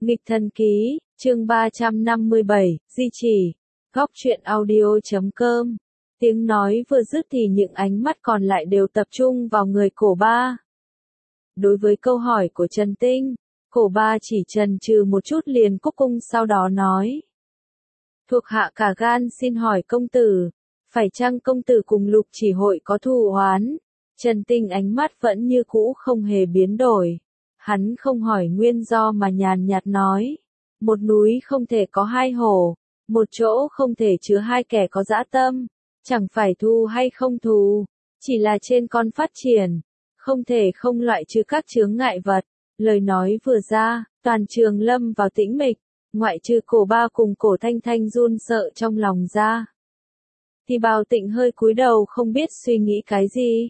Nghịch thần ký, chương 357, di chỉ, góc truyện audio.com. Tiếng nói vừa dứt thì những ánh mắt còn lại đều tập trung vào người cổ ba. Đối với câu hỏi của Trần Tinh, cổ ba chỉ chần chừ một chút liền cúc cung sau đó nói. Thuộc hạ cả gan xin hỏi công tử, phải chăng công tử cùng Lục Chỉ Hội có thù oán? Trần Tinh ánh mắt vẫn như cũ không hề biến đổi. Hắn không hỏi nguyên do mà nhàn nhạt nói. Một núi không thể có hai hổ, một chỗ không thể chứa hai kẻ có dã tâm. Chẳng phải thù hay không thù, chỉ là trên con phát triển, không thể không loại trừ các chướng ngại vật. Lời nói vừa ra, toàn trường lâm vào tĩnh mịch, ngoại trừ cổ ba cùng cổ Thanh Thanh run sợ trong lòng ra. Thì Bào Tịnh hơi cúi đầu không biết suy nghĩ cái gì.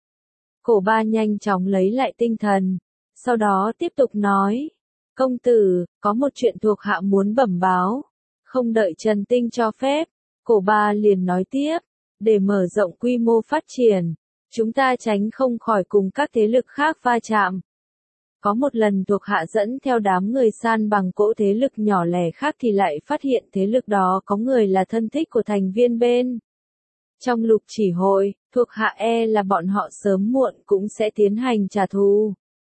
Cổ ba nhanh chóng lấy lại tinh thần, sau đó tiếp tục nói. Công tử, có một chuyện thuộc hạ muốn bẩm báo. Không đợi Trần Tinh cho phép, cổ ba liền nói tiếp. Để mở rộng quy mô phát triển, chúng ta tránh không khỏi cùng các thế lực khác va chạm. Có một lần thuộc hạ dẫn theo đám người san bằng cỗ thế lực nhỏ lẻ khác thì lại phát hiện thế lực đó có người là thân thích của thành viên bên. Trong Lục Chỉ Hội, thuộc hạ là bọn họ sớm muộn cũng sẽ tiến hành trả thù.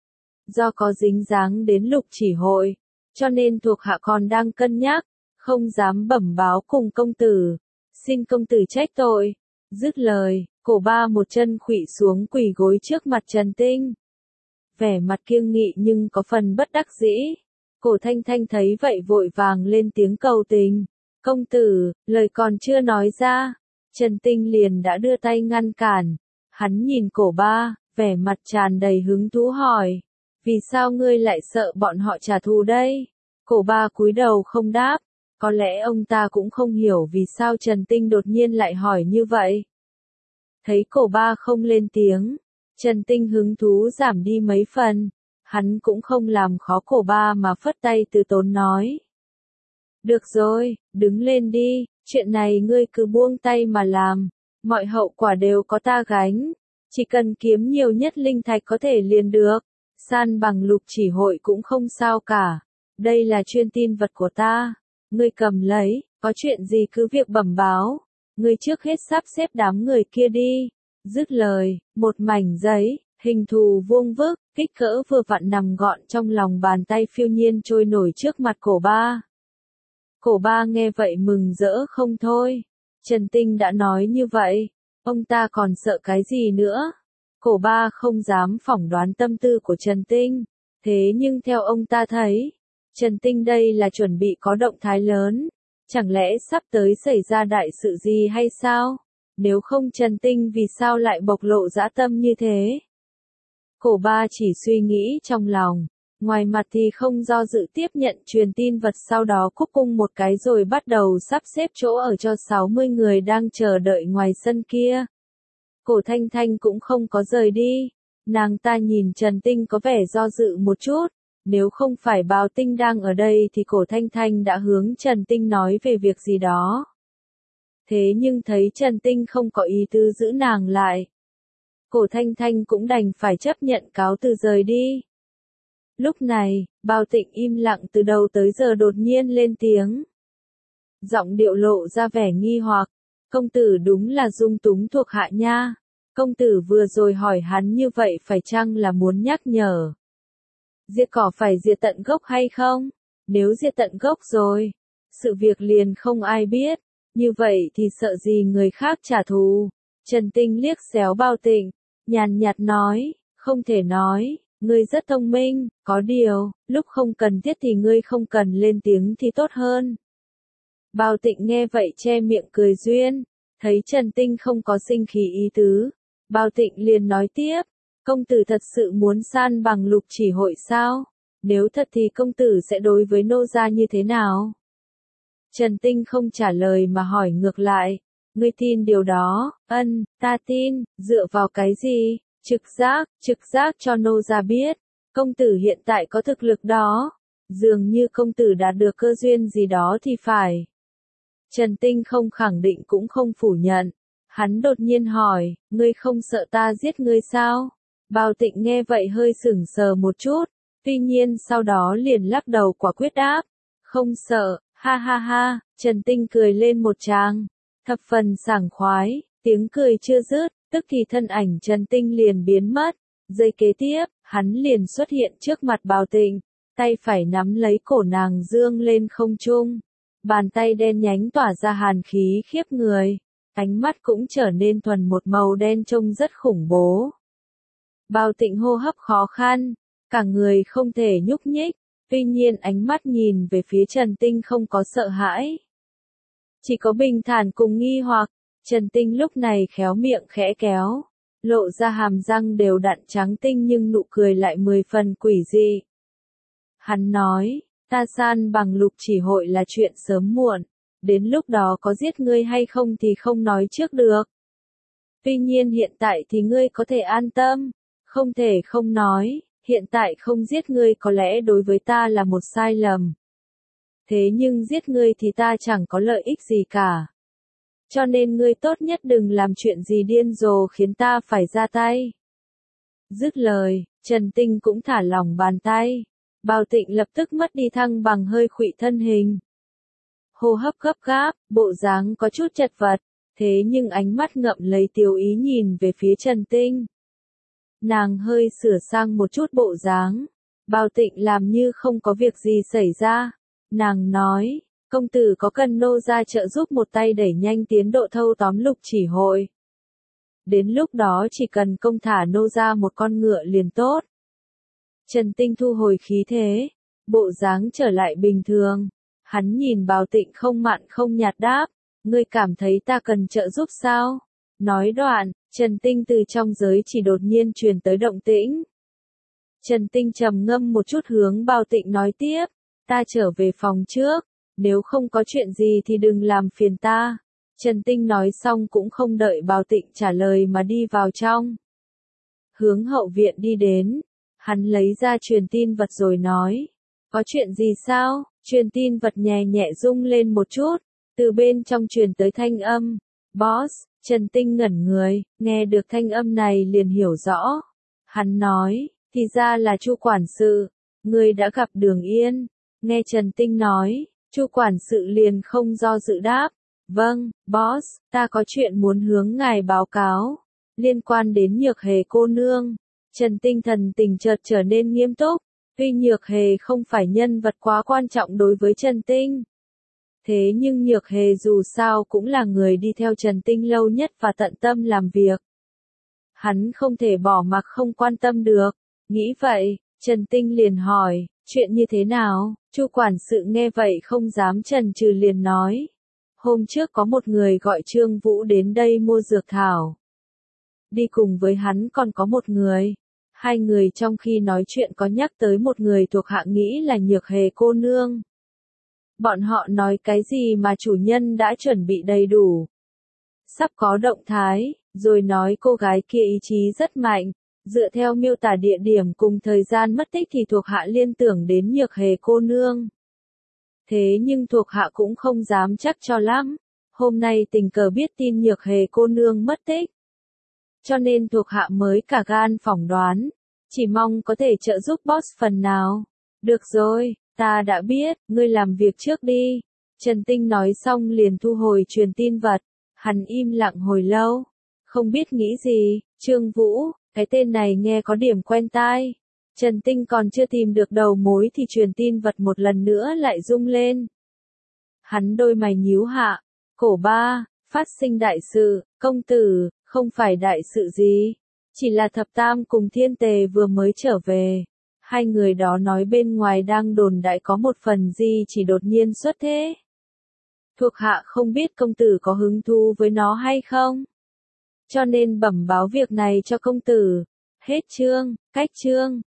Do có dính dáng đến Lục Chỉ Hội, cho nên thuộc hạ còn đang cân nhắc, không dám bẩm báo cùng công tử. Xin công tử trách tội. Dứt lời, cổ ba một chân khuỵu xuống quỳ gối trước mặt Trần Tinh. Vẻ mặt kiêng nghị nhưng có phần bất đắc dĩ. Cổ Thanh Thanh thấy vậy vội vàng lên tiếng cầu tình. Công tử, lời còn chưa nói ra. Trần Tinh liền đã đưa tay ngăn cản. Hắn nhìn cổ ba, vẻ mặt tràn đầy hứng thú hỏi. Vì sao ngươi lại sợ bọn họ trả thù đây? Cổ ba cúi đầu không đáp. Có lẽ ông ta cũng không hiểu vì sao Trần Tinh đột nhiên lại hỏi như vậy. Thấy cổ ba không lên tiếng, Trần Tinh hứng thú giảm đi mấy phần. Hắn cũng không làm khó cổ ba mà phất tay từ tốn nói. Được rồi, đứng lên đi, chuyện này ngươi cứ buông tay mà làm. Mọi hậu quả đều có ta gánh. Chỉ cần kiếm nhiều nhất linh thạch có thể liền được. San bằng Lục Chỉ Hội cũng không sao cả. Đây là chuyên tin vật của ta. Ngươi cầm lấy, có chuyện gì cứ việc bẩm báo. Ngươi trước hết sắp xếp đám người kia đi. Dứt lời, một mảnh giấy, hình thù vuông vức, kích cỡ vừa vặn nằm gọn trong lòng bàn tay phiêu nhiên trôi nổi trước mặt cổ ba. Cổ ba nghe vậy mừng rỡ không thôi. Trần Tinh đã nói như vậy, ông ta còn sợ cái gì nữa? Cổ ba không dám phỏng đoán tâm tư của Trần Tinh. Thế nhưng theo ông ta thấy, Trần Tinh đây là chuẩn bị có động thái lớn. Chẳng lẽ sắp tới xảy ra đại sự gì hay sao? Nếu không Trần Tinh vì sao lại bộc lộ dã tâm như thế? Cổ ba chỉ suy nghĩ trong lòng. Ngoài mặt thì không do dự tiếp nhận truyền tin vật, sau đó cúc cung một cái rồi bắt đầu sắp xếp chỗ ở cho 60 người đang chờ đợi ngoài sân kia. Cổ Thanh Thanh cũng không có rời đi. Nàng ta nhìn Trần Tinh có vẻ do dự một chút. Nếu không phải Bào Tinh đang ở đây thì cổ Thanh Thanh đã hướng Trần Tinh nói về việc gì đó. Thế nhưng thấy Trần Tinh không có ý tứ giữ nàng lại. Cổ Thanh Thanh cũng đành phải chấp nhận cáo từ rời đi. Lúc này, Bào Tịnh im lặng từ đầu tới giờ đột nhiên lên tiếng. Giọng điệu lộ ra vẻ nghi hoặc. Công tử đúng là dung túng thuộc hạ nha. Công tử vừa rồi hỏi hắn như vậy phải chăng là muốn nhắc nhở? Diệt cỏ phải diệt tận gốc hay không? Nếu diệt tận gốc rồi, sự việc liền không ai biết. Như vậy thì sợ gì người khác trả thù? Trần Tinh liếc xéo Bào Tịnh, nhàn nhạt nói, không thể nói, ngươi rất thông minh, có điều, lúc không cần thiết thì ngươi không cần lên tiếng thì tốt hơn. Bào Tịnh nghe vậy che miệng cười duyên, thấy Trần Tinh không có sinh khí ý tứ. Bào Tịnh liền nói tiếp, công tử thật sự muốn san bằng Lục Chỉ Hội sao? Nếu thật thì công tử sẽ đối với nô gia như thế nào? Trần Tinh không trả lời mà hỏi ngược lại, ngươi tin điều đó? Ân, ta tin, dựa vào cái gì? Trực giác cho nô gia biết, công tử hiện tại có thực lực đó. Dường như công tử đạt được cơ duyên gì đó thì phải. Trần Tinh không khẳng định cũng không phủ nhận. Hắn đột nhiên hỏi, ngươi không sợ ta giết ngươi sao? Bào Tịnh nghe vậy hơi sững sờ một chút. Tuy nhiên sau đó liền lắc đầu quả quyết đáp, không sợ, ha ha ha, Trần Tinh cười lên một tràng, thập phần sảng khoái, tiếng cười chưa dứt, tức thì thân ảnh Trần Tinh liền biến mất, giây kế tiếp, hắn liền xuất hiện trước mặt Bào Tịnh, tay phải nắm lấy cổ nàng dương lên không trung, bàn tay đen nhánh tỏa ra hàn khí khiếp người, ánh mắt cũng trở nên thuần một màu đen trông rất khủng bố. Bào Tịnh hô hấp khó khăn, cả người không thể nhúc nhích, tuy nhiên ánh mắt nhìn về phía Trần Tinh không có sợ hãi. Chỉ có bình thản cùng nghi hoặc, Trần Tinh lúc này khéo miệng khẽ kéo, lộ ra hàm răng đều đặn trắng tinh nhưng nụ cười lại 10 phần quỷ dị. Hắn nói, ta san bằng Lục Chỉ Hội là chuyện sớm muộn, đến lúc đó có giết ngươi hay không thì không nói trước được. Tuy nhiên hiện tại thì ngươi có thể an tâm, không thể không nói, hiện tại không giết ngươi có lẽ đối với ta là một sai lầm. Thế nhưng giết ngươi thì ta chẳng có lợi ích gì cả. Cho nên ngươi tốt nhất đừng làm chuyện gì điên rồ khiến ta phải ra tay. Dứt lời, Trần Tinh cũng thả lỏng bàn tay. Bào Tịnh lập tức mất đi thăng bằng hơi khuỵu thân hình. Hô hấp gấp gáp, bộ dáng có chút chật vật, thế nhưng ánh mắt ngậm lấy tiêu ý nhìn về phía Trần Tinh. Nàng hơi sửa sang một chút bộ dáng. Bào Tịnh làm như không có việc gì xảy ra. Nàng nói, công tử có cần nô gia trợ giúp một tay đẩy nhanh tiến độ thâu tóm Lục Chỉ Hội. Đến lúc đó chỉ cần công thả nô gia một con ngựa liền tốt. Trần Tinh thu hồi khí thế, bộ dáng trở lại bình thường. Hắn nhìn Bào Tịnh không mặn không nhạt đáp, ngươi cảm thấy ta cần trợ giúp sao? Nói đoạn, Trần Tinh từ trong giới chỉ đột nhiên truyền tới động tĩnh. Trần Tinh trầm ngâm một chút hướng Bào Tịnh nói tiếp, ta trở về phòng trước, nếu không có chuyện gì thì đừng làm phiền ta. Trần Tinh nói xong cũng không đợi Bào Tịnh trả lời mà đi vào trong. Hướng hậu viện đi đến, hắn lấy ra truyền tin vật rồi nói, có chuyện gì sao? Truyền tin vật nhẹ nhẹ rung lên một chút, từ bên trong truyền tới thanh âm, boss. Trần Tinh ngẩn người, nghe được thanh âm này liền hiểu rõ. Hắn nói, thì ra là Chu quản sự, người đã gặp Đường Yên. Nghe Trần Tinh nói, Chu quản sự liền không do dự đáp, vâng, boss, ta có chuyện muốn hướng ngài báo cáo, liên quan đến Nhược Hề cô nương. Trần Tinh thần tình chợt trở nên nghiêm túc, tuy Nhược Hề không phải nhân vật quá quan trọng đối với Trần Tinh. Thế nhưng Nhược Hề dù sao cũng là người đi theo Trần Tinh lâu nhất và tận tâm làm việc. Hắn không thể bỏ mặc không quan tâm được. Nghĩ vậy, Trần Tinh liền hỏi, chuyện như thế nào? Chu quản sự nghe vậy không dám chần chừ liền nói. Hôm trước có một người gọi Trương Vũ đến đây mua dược thảo. Đi cùng với hắn còn có một người. Hai người trong khi nói chuyện có nhắc tới một người thuộc hạ nghĩ là Nhược Hề cô nương. Bọn họ nói cái gì mà chủ nhân đã chuẩn bị đầy đủ. Sắp có động thái, rồi nói cô gái kia ý chí rất mạnh. Dựa theo miêu tả địa điểm cùng thời gian mất tích thì thuộc hạ liên tưởng đến Nhược Hề cô nương. Thế nhưng thuộc hạ cũng không dám chắc cho lắm. Hôm nay tình cờ biết tin Nhược Hề cô nương mất tích. Cho nên thuộc hạ mới cả gan phỏng đoán. Chỉ mong có thể trợ giúp boss phần nào. Được rồi, ta đã biết, ngươi làm việc trước đi. Trần Tinh nói xong liền thu hồi truyền tin vật. Hắn im lặng hồi lâu. Không biết nghĩ gì, Trương Vũ, cái tên này nghe có điểm quen tai. Trần Tinh còn chưa tìm được đầu mối thì truyền tin vật một lần nữa lại rung lên. Hắn đôi mày nhíu hạ. Cổ ba, phát sinh đại sự, công tử, không phải đại sự gì. Chỉ là thập tam cùng thiên tề vừa mới trở về. Hai người đó nói bên ngoài đang đồn đại có một phần gì chỉ đột nhiên xuất thế. Thuộc hạ không biết công tử có hứng thú với nó hay không. Cho nên bẩm báo việc này cho công tử. Hết chương, cách chương.